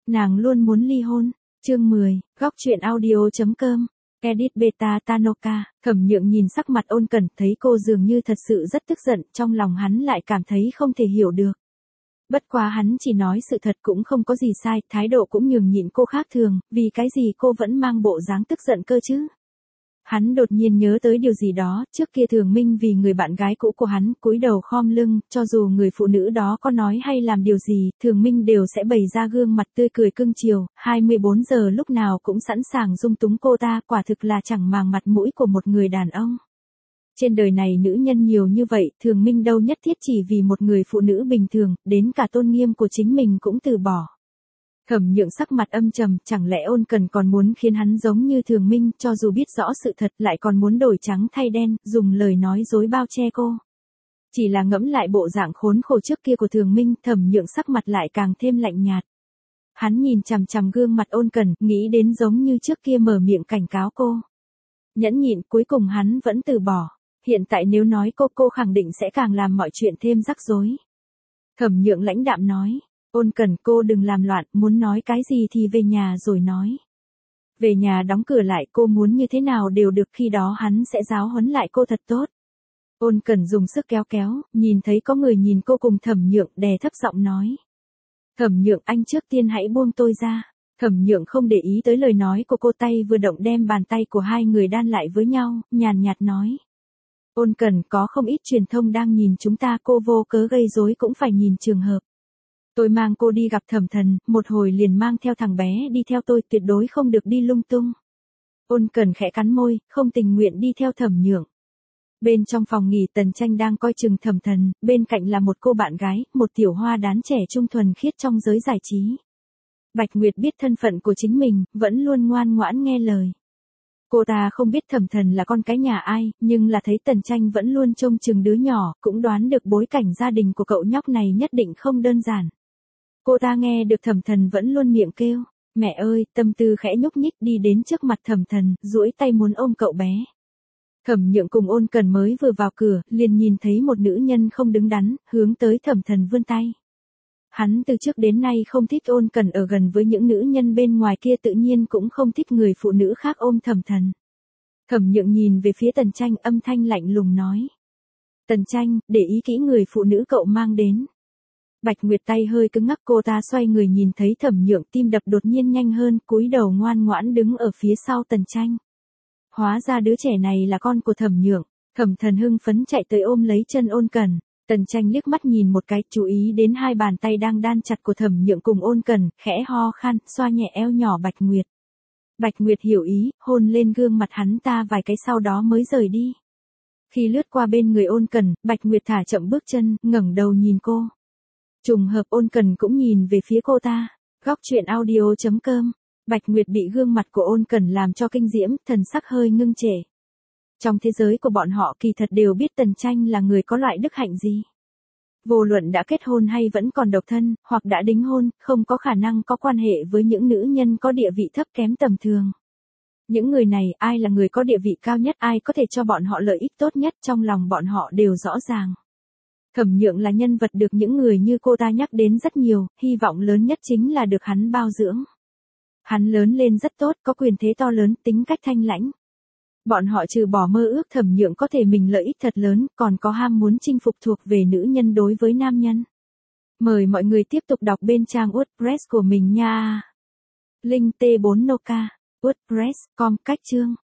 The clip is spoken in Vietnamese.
Nàng luôn muốn ly hôn. Chương 10, góc truyện audio.com. Edit Beta Tanoka. Thẩm Nhượng nhìn sắc mặt Ôn Cẩn, thấy cô dường như thật sự rất tức giận, trong lòng hắn lại cảm thấy không thể hiểu được. Bất quá hắn chỉ nói sự thật cũng không có gì sai, thái độ cũng nhường nhịn cô khác thường, vì cái gì cô vẫn mang bộ dáng tức giận cơ chứ? Hắn đột nhiên nhớ tới điều gì đó, trước kia Thường Minh vì người bạn gái cũ của hắn, cúi đầu khom lưng, cho dù người phụ nữ đó có nói hay làm điều gì, Thường Minh đều sẽ bày ra gương mặt tươi cười cưng chiều, 24 giờ lúc nào cũng sẵn sàng dung túng cô ta, quả thực là chẳng màng mặt mũi của một người đàn ông. Trên đời này nữ nhân nhiều như vậy, Thường Minh đâu nhất thiết chỉ vì một người phụ nữ bình thường, đến cả tôn nghiêm của chính mình cũng từ bỏ. Thẩm Nhượng sắc mặt âm trầm, chẳng lẽ Ôn Cẩn còn muốn khiến hắn giống như Thường Minh, cho dù biết rõ sự thật lại còn muốn đổi trắng thay đen, dùng lời nói dối bao che cô. Chỉ là ngẫm lại bộ dạng khốn khổ trước kia của Thường Minh, Thẩm Nhượng sắc mặt lại càng thêm lạnh nhạt. Hắn nhìn chằm chằm gương mặt Ôn Cẩn, nghĩ đến giống như trước kia mở miệng cảnh cáo cô. Nhẫn nhịn, cuối cùng hắn vẫn từ bỏ. Hiện tại nếu nói cô khẳng định sẽ càng làm mọi chuyện thêm rắc rối. Thẩm Nhượng lãnh đạm nói. Ôn Cẩn, cô đừng làm loạn, muốn nói cái gì thì về nhà rồi nói. Về nhà đóng cửa lại, cô muốn như thế nào đều được, khi đó hắn sẽ giáo huấn lại cô thật tốt. Ôn Cẩn dùng sức kéo kéo, nhìn thấy có người nhìn cô cùng Thẩm Nhượng, đè thấp giọng nói. Thẩm Nhượng, anh trước tiên hãy buông tôi ra. Thẩm Nhượng không để ý tới lời nói của cô, tay vừa động đem bàn tay của hai người đan lại với nhau, nhàn nhạt nói. Ôn Cẩn, có không ít truyền thông đang nhìn chúng ta, cô vô cớ gây rối cũng phải nhìn trường hợp. Tôi mang cô đi gặp Thẩm Thần, một hồi liền mang theo thằng bé đi theo tôi, tuyệt đối không được đi lung tung. Ôn Cẩn khẽ cắn môi, không tình nguyện đi theo Thẩm Nhượng. Bên trong phòng nghỉ, Tần Tranh đang coi chừng Thẩm Thần, bên cạnh là một cô bạn gái, một tiểu hoa đán trẻ trung thuần khiết trong giới giải trí. Bạch Nguyệt biết thân phận của chính mình, vẫn luôn ngoan ngoãn nghe lời. Cô ta không biết Thẩm Thần là con cái nhà ai, nhưng là thấy Tần Tranh vẫn luôn trông chừng đứa nhỏ, cũng đoán được bối cảnh gia đình của cậu nhóc này nhất định không đơn giản. Cô ta nghe được Thẩm Thần vẫn luôn miệng kêu, mẹ ơi, tâm tư khẽ nhúc nhích đi đến trước mặt Thẩm Thần, duỗi tay muốn ôm cậu bé. Thẩm Nhượng cùng Ôn Cẩn mới vừa vào cửa, liền nhìn thấy một nữ nhân không đứng đắn, hướng tới Thẩm Thần vươn tay. Hắn từ trước đến nay không thích Ôn Cẩn ở gần với những nữ nhân bên ngoài kia, tự nhiên cũng không thích người phụ nữ khác ôm Thẩm Thần. Thẩm Nhượng nhìn về phía Tần Tranh, âm thanh lạnh lùng nói. Tần Tranh, để ý kỹ người phụ nữ cậu mang đến. Bạch Nguyệt tay hơi cứng ngắc, cô ta xoay người nhìn thấy Thẩm Nhượng, tim đập đột nhiên nhanh hơn, cúi đầu ngoan ngoãn đứng ở phía sau Tần Tranh. Hóa ra đứa trẻ này là con của Thẩm Nhượng. Thẩm Thần hưng phấn chạy tới ôm lấy chân Ôn Cẩn. Tần Tranh liếc mắt nhìn một cái, chú ý đến hai bàn tay đang đan chặt của Thẩm Nhượng cùng Ôn Cẩn, khẽ ho khan, xoa nhẹ eo nhỏ Bạch Nguyệt. Bạch Nguyệt hiểu ý, hôn lên gương mặt hắn ta vài cái sau đó mới rời đi. Khi lướt qua bên người Ôn Cẩn, Bạch Nguyệt thả chậm bước chân, ngẩng đầu nhìn cô. Trùng hợp Ôn Cẩn cũng nhìn về phía cô ta. Góc truyện audio.com. Bạch Nguyệt bị gương mặt của Ôn Cẩn làm cho kinh diễm, thần sắc hơi ngưng trệ. Trong thế giới của bọn họ kỳ thật đều biết Tần Tranh là người có loại đức hạnh gì. Vô luận đã kết hôn hay vẫn còn độc thân, hoặc đã đính hôn, không có khả năng có quan hệ với những nữ nhân có địa vị thấp kém tầm thường. Những người này, ai là người có địa vị cao nhất, ai có thể cho bọn họ lợi ích tốt nhất, trong lòng bọn họ đều rõ ràng. Thẩm Nhượng là nhân vật được những người như cô ta nhắc đến rất nhiều, hy vọng lớn nhất chính là được hắn bao dưỡng. Hắn lớn lên rất tốt, có quyền thế to lớn, tính cách thanh lãnh. Bọn họ trừ bỏ mơ ước Thẩm Nhượng có thể mình lợi ích thật lớn, còn có ham muốn chinh phục thuộc về nữ nhân đối với nam nhân. Mời mọi người tiếp tục đọc bên trang WordPress của mình nha. Link T4 Noka, WordPress.com, cách chương.